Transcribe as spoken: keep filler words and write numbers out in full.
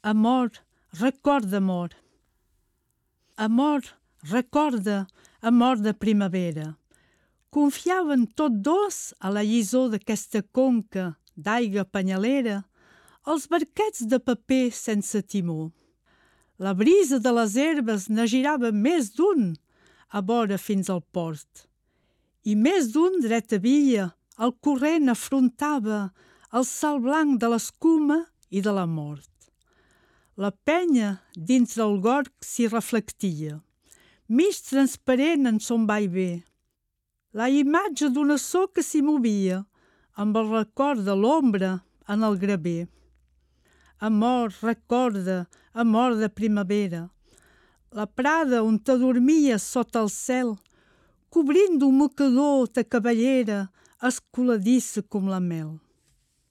Amor, recorda amor. Amor, recorda amor de primavera. Confiaven tot dos a la llisor d'aquesta conca d'aigua penyalera els barquets de paper sense timó. La brisa de les herbes ne girava més d'un a vora fins al port. I més d'un dret havia, el corrent afrontava el salt blanc de l'escuma i de la mort. La penya dins del gorg s'hi reflectia, mig transparent en son vaivé. La imatge d'una soca s'hi movia, amb el record de l'ombra en el graver. Amor, recorda, amor de primavera, la prada on t'adormies sota el cel, cobrint d'un mocador ta cabellera escoladissa com la mel.